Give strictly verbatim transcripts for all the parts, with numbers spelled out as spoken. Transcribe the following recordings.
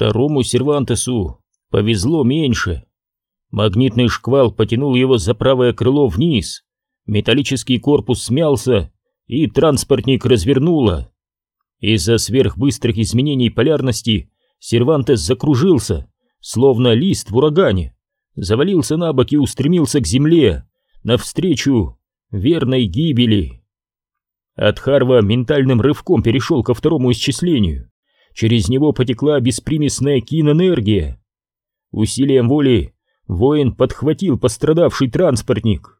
Второму Сервантесу повезло меньше. Магнитный шквал потянул его за правое крыло вниз, металлический корпус смялся, и транспортник развернуло. Из-за сверхбыстрых изменений полярности Сервантес закружился, словно лист в урагане, завалился на бок и устремился к земле, навстречу верной гибели. Адхарва ментальным рывком перешел ко второму исчислению. Через него потекла беспримесная кинэнергия. Усилием воли воин подхватил пострадавший транспортник.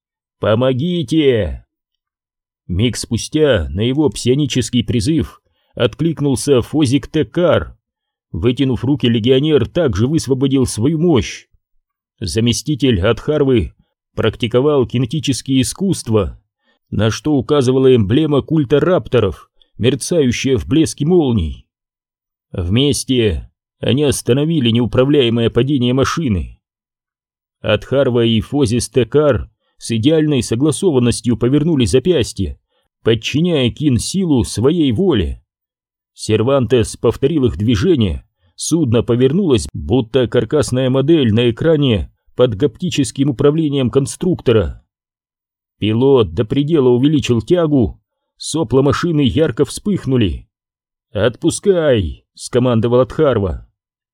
«Помогите!» Миг спустя на его псионический призыв откликнулся Фозик Теккар. Вытянув руки, легионер также высвободил свою мощь. Заместитель Адхарвы практиковал кинетические искусства, на что указывала эмблема культа рапторов, мерцающая в блеске молний. Вместе они остановили неуправляемое падение машины. Адхарва и Фозис Теккар с идеальной согласованностью повернули запястье, подчиняя кин-силу своей воле. Сервантес повторил их движение, судно повернулось, будто каркасная модель на экране под гаптическим управлением конструктора. Пилот до предела увеличил тягу, сопла машины ярко вспыхнули. «Отпускай!» — скомандовал Адхарва.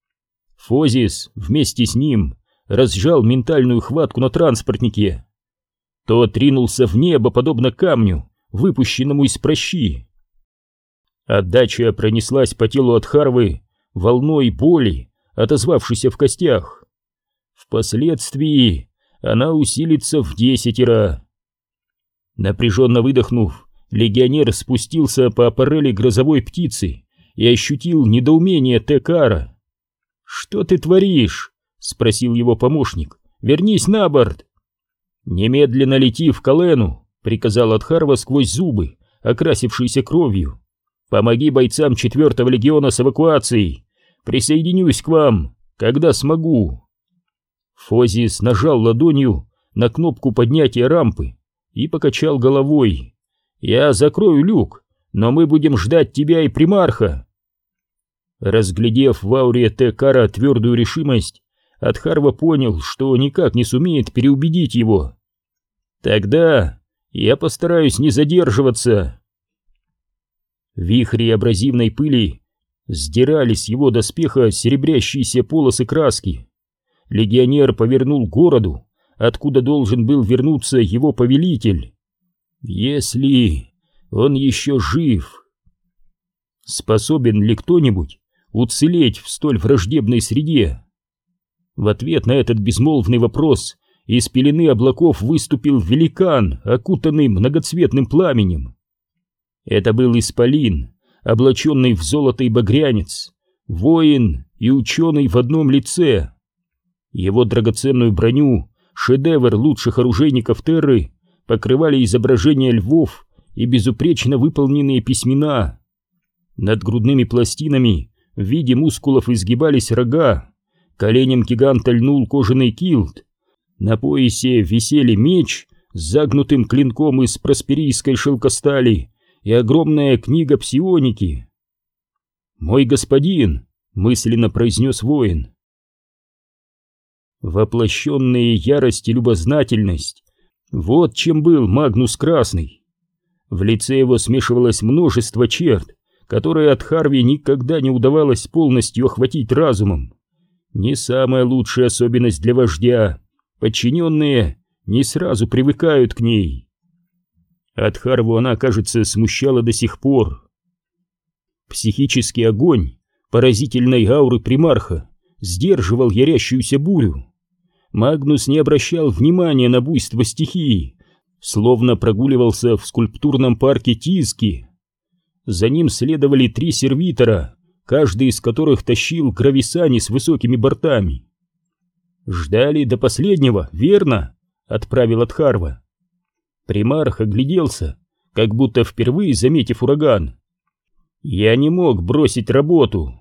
Фозис вместе с ним разжал ментальную хватку на транспортнике. Тот ринулся в небо, подобно камню, выпущенному из пращи. Отдача пронеслась по телу Адхарвы волной боли, отозвавшейся в костях. Впоследствии она усилится в десятеро. Напряженно выдохнув, легионер спустился по аппарели грозовой птицы и ощутил недоумение Теккара. «Что ты творишь?» — спросил его помощник. «Вернись на борт!» «Немедленно лети в Калену!» — приказал Адхарва сквозь зубы, окрасившиеся кровью. «Помоги бойцам четвертого легиона с эвакуацией! Присоединюсь к вам, когда смогу!» Фозис нажал ладонью на кнопку поднятия рампы и покачал головой. «Я закрою люк, но мы будем ждать тебя и примарха!» Разглядев в ауре Теккара твердую решимость, Адхарва понял, что никак не сумеет переубедить его. «Тогда я постараюсь не задерживаться!» Вихри абразивной пыли сдирали с его доспеха серебрящиеся полосы краски. Легионер повернул к городу, откуда должен был вернуться его повелитель. Если он еще жив. Способен ли кто-нибудь уцелеть в столь враждебной среде? В ответ на этот безмолвный вопрос из пелены облаков выступил великан, окутанный многоцветным пламенем. Это был исполин, облаченный в золото и багрянец, воин и ученый в одном лице. Его драгоценную броню, шедевр лучших оружейников Терры, покрывали изображения львов и безупречно выполненные письмена. Над грудными пластинами в виде мускулов изгибались рога, коленям гиганта льнул кожаный килт, на поясе висели меч с загнутым клинком из просперийской шелкостали и огромная книга псионики. «Мой господин!» — мысленно произнес воин. Воплощенная ярость и любознательность — вот чем был Магнус Красный. В лице его смешивалось множество черт, которые Адхарве никогда не удавалось полностью охватить разумом. Не самая лучшая особенность для вождя, подчиненные не сразу привыкают к ней. Адхарву она, кажется, смущала до сих пор. Психический огонь поразительной ауры примарха сдерживал ярящуюся бурю. Магнус не обращал внимания на буйство стихии, словно прогуливался в скульптурном парке Тизки. За ним следовали три сервитора, каждый из которых тащил грависани с высокими бортами. «Ждали до последнего, верно?» — отправил Адхарва. Примарх огляделся, как будто впервые заметив ураган. «Я не мог бросить работу».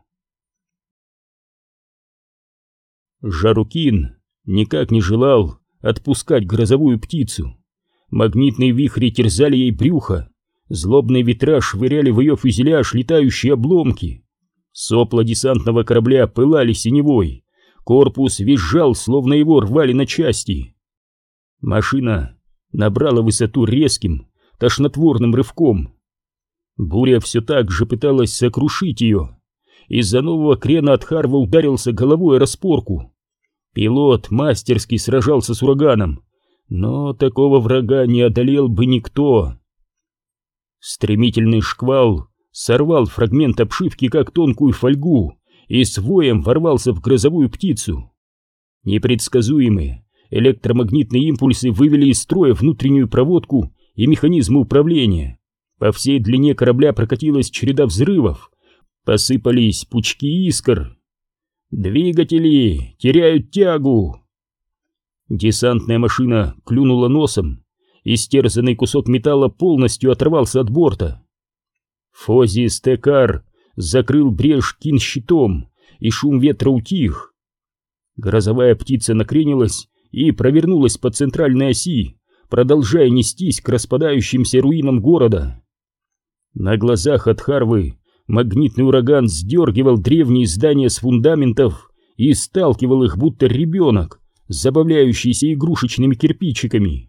Жарукин никак не желал отпускать грозовую птицу. Магнитные вихри терзали ей брюхо, злобные ветра швыряли в ее фюзеляж летающие обломки. Сопла десантного корабля пылали синевой, корпус визжал, словно его рвали на части. Машина набрала высоту резким, тошнотворным рывком. Буря все так же пыталась сокрушить ее. Из-за нового крена Адхарва ударился головой о распорку. Пилот мастерски сражался с ураганом, но такого врага не одолел бы никто. Стремительный шквал сорвал фрагмент обшивки, как тонкую фольгу, и с воем ворвался в грозовую птицу. Непредсказуемые электромагнитные импульсы вывели из строя внутреннюю проводку и механизмы управления. По всей длине корабля прокатилась череда взрывов, посыпались пучки искр. «Двигатели теряют тягу!» Десантная машина клюнула носом, истерзанный кусок металла полностью оторвался от борта. Фози Стекар закрыл брешь кинщитом, и шум ветра утих. Грозовая птица накренилась и провернулась по центральной оси, продолжая нестись к распадающимся руинам города. На глазах Адхарвы магнитный ураган сдергивал древние здания с фундаментов и сталкивал их, будто ребенок, забавляющийся игрушечными кирпичиками.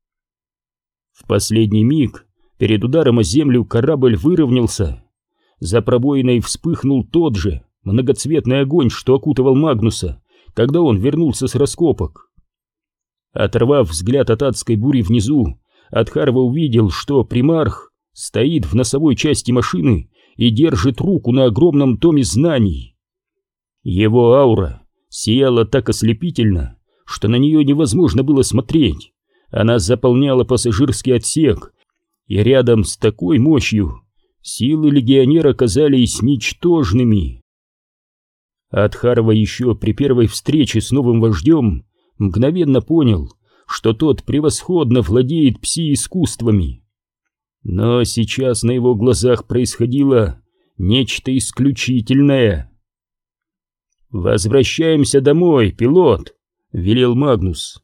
В последний миг перед ударом о землю корабль выровнялся. За пробоиной вспыхнул тот же многоцветный огонь, что окутывал Магнуса, когда он вернулся с раскопок. Оторвав взгляд от адской бури внизу, Адхарва увидел, что примарх стоит в носовой части машины и держит руку на огромном томе знаний. Его аура сияла так ослепительно, что на нее невозможно было смотреть. Она заполняла пассажирский отсек, и рядом с такой мощью силы легионера казались ничтожными. Адхарва еще при первой встрече с новым вождем мгновенно понял, что тот превосходно владеет пси-искусствами. Но сейчас на его глазах происходило нечто исключительное. «Возвращаемся домой, пилот!» — велел Магнус.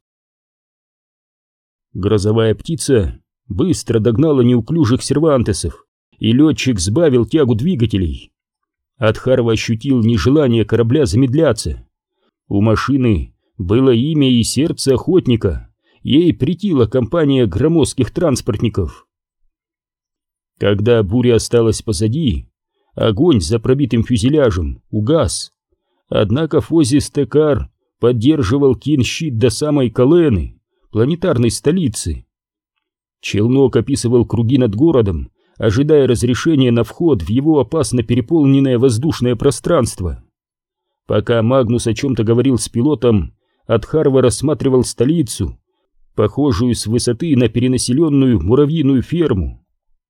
Грозовая птица быстро догнала неуклюжих сервантесов, и летчик сбавил тягу двигателей. Адхарва ощутил нежелание корабля замедляться. У машины было имя и сердце охотника, ей претила компания громоздких транспортников. Когда буря осталась позади, огонь за пробитым фюзеляжем угас, однако Фози Стекар поддерживал кинщит до самой Калены, планетарной столицы. Челнок описывал круги над городом, ожидая разрешения на вход в его опасно переполненное воздушное пространство. Пока Магнус о чем-то говорил с пилотом, Адхарва рассматривал столицу, похожую с высоты на перенаселенную муравьиную ферму.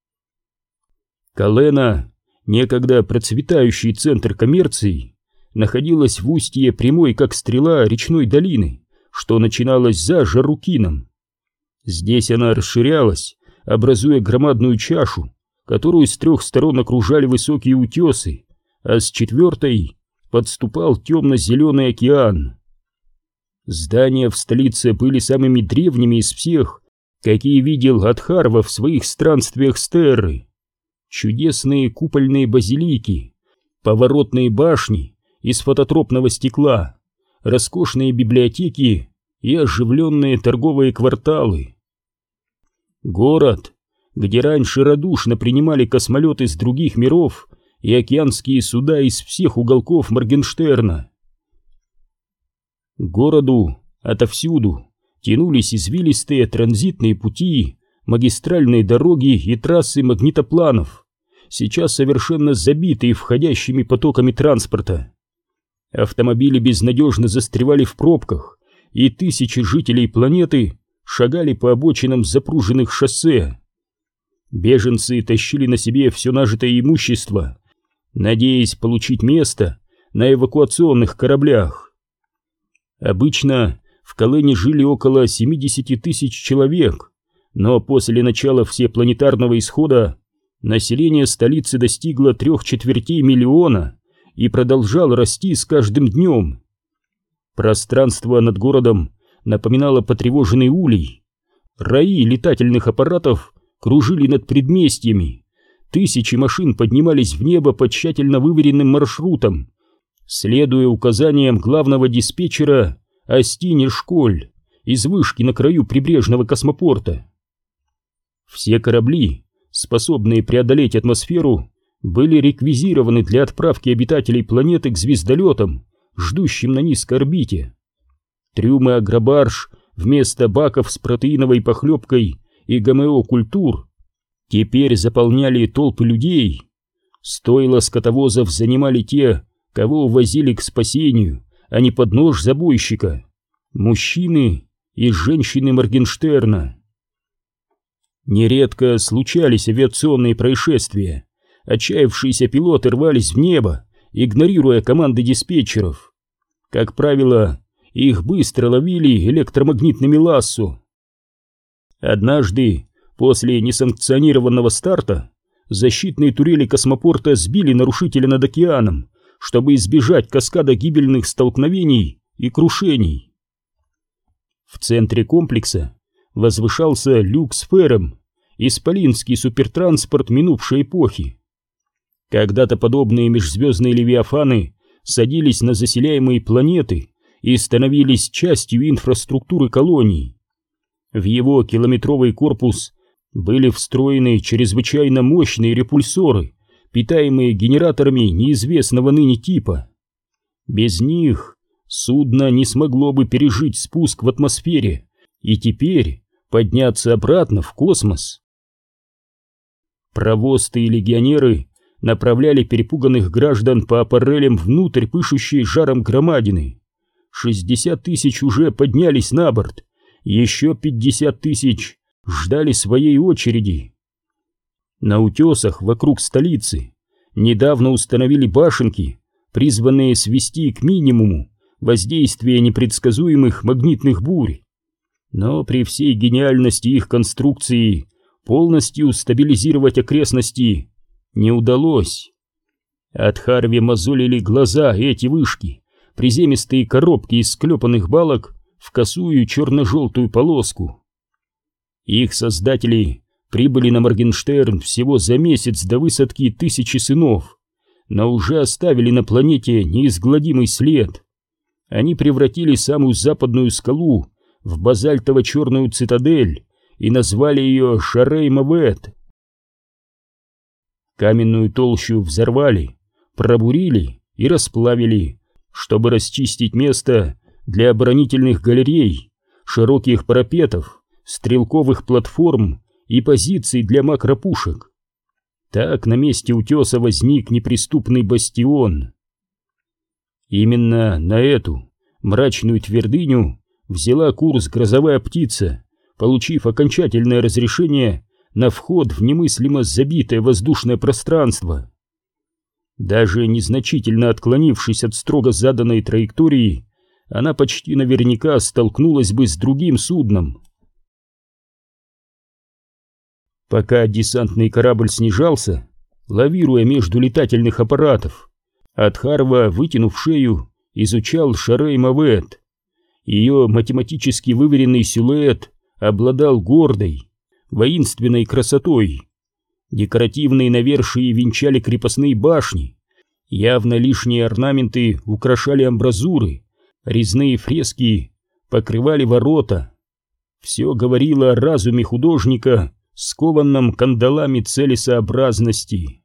Калена, некогда процветающий центр коммерции, находилась в устье прямой как стрела речной долины, что начиналась за Жарукином. Здесь она расширялась, образуя громадную чашу, которую с трех сторон окружали высокие утесы, а с четвертой подступал темно-зеленый океан. Здания в столице были самыми древними из всех, какие видел Адхарва в своих странствиях с Терры. Чудесные купольные базилики, поворотные башни из фототропного стекла, роскошные библиотеки и оживленные торговые кварталы. Город, где раньше радушно принимали космолеты с других миров и океанские суда из всех уголков Моргенштерна. К городу отовсюду тянулись извилистые транзитные пути, магистральные дороги и трассы магнитопланов, сейчас совершенно забитые входящими потоками транспорта. Автомобили безнадежно застревали в пробках, и тысячи жителей планеты шагали по обочинам запруженных шоссе. Беженцы тащили на себе все нажитое имущество, надеясь получить место на эвакуационных кораблях. Обычно в Калене жили около семидесяти тысяч человек, но после начала всепланетарного исхода население столицы достигло трех четвертей миллиона и продолжало расти с каждым днем. Пространство над городом напоминало потревоженный улей. Раи летательных аппаратов кружили над предместьями, Тысячи машин поднимались в небо по тщательно выверенным маршрутам, следуя указаниям главного диспетчера Астини Школь из вышки на краю прибрежного космопорта. Все корабли, способные преодолеть атмосферу, были реквизированы для отправки обитателей планеты к звездолетам, ждущим на низкой орбите. Трюмы агробарж вместо баков с протеиновой похлебкой и ГМО-культур теперь заполняли толпы людей. Стойла скотовозов занимали те, кого увозили к спасению, а не под нож забойщика. Мужчины и женщины Моргенштерна. Нередко случались авиационные происшествия. Отчаявшиеся пилоты рвались в небо, игнорируя команды диспетчеров. Как правило, их быстро ловили электромагнитными лассо. Однажды, после несанкционированного старта, защитные турели космопорта сбили нарушителя над океаном, чтобы избежать каскада гибельных столкновений и крушений. В центре комплекса возвышался люк с фером, исполинский супертранспорт минувшей эпохи. Когда-то подобные межзвездные левиафаны садились на заселяемые планеты и становились частью инфраструктуры колоний. В его километровый корпус были встроены чрезвычайно мощные репульсоры, питаемые генераторами неизвестного ныне типа. Без них судно не смогло бы пережить спуск в атмосфере и теперь подняться обратно в космос. Провозцы и легионеры направляли перепуганных граждан по аппарелям внутрь пышущей жаром громадины. шестьдесят тысяч уже поднялись на борт, еще пятьдесят тысяч ждали своей очереди. На утесах вокруг столицы недавно установили башенки, призванные свести к минимуму воздействие непредсказуемых магнитных бурь. Но при всей гениальности их конструкции полностью стабилизировать окрестности не удалось. От Харви мозолили глаза эти вышки, приземистые коробки из склепанных балок в косую черно-желтую полоску. Их создатели прибыли на Моргенштерн всего за месяц до высадки тысячи сынов, но уже оставили на планете неизгладимый след. Они превратили самую западную скалу в базальтово-черную цитадель и назвали ее Шарей-Мавет. Каменную толщу взорвали, пробурили и расплавили, чтобы расчистить место для оборонительных галерей, широких парапетов, стрелковых платформ и позиций для макропушек. Так на месте утеса возник неприступный бастион. Именно на эту мрачную твердыню взяла курс грозовая птица, получив окончательное разрешение на вход в немыслимо забитое воздушное пространство. Даже незначительно отклонившись от строго заданной траектории, она почти наверняка столкнулась бы с другим судном. Пока десантный корабль снижался, лавируя между летательных аппаратов, Адхарва, вытянув шею, изучал Шарей-Мавет. Ее математически выверенный силуэт обладал гордой, воинственной красотой. Декоративные навершия венчали крепостные башни, явно лишние орнаменты украшали амбразуры, резные фрески покрывали ворота. Все говорило о разуме художника, скованном кандалами целесообразности.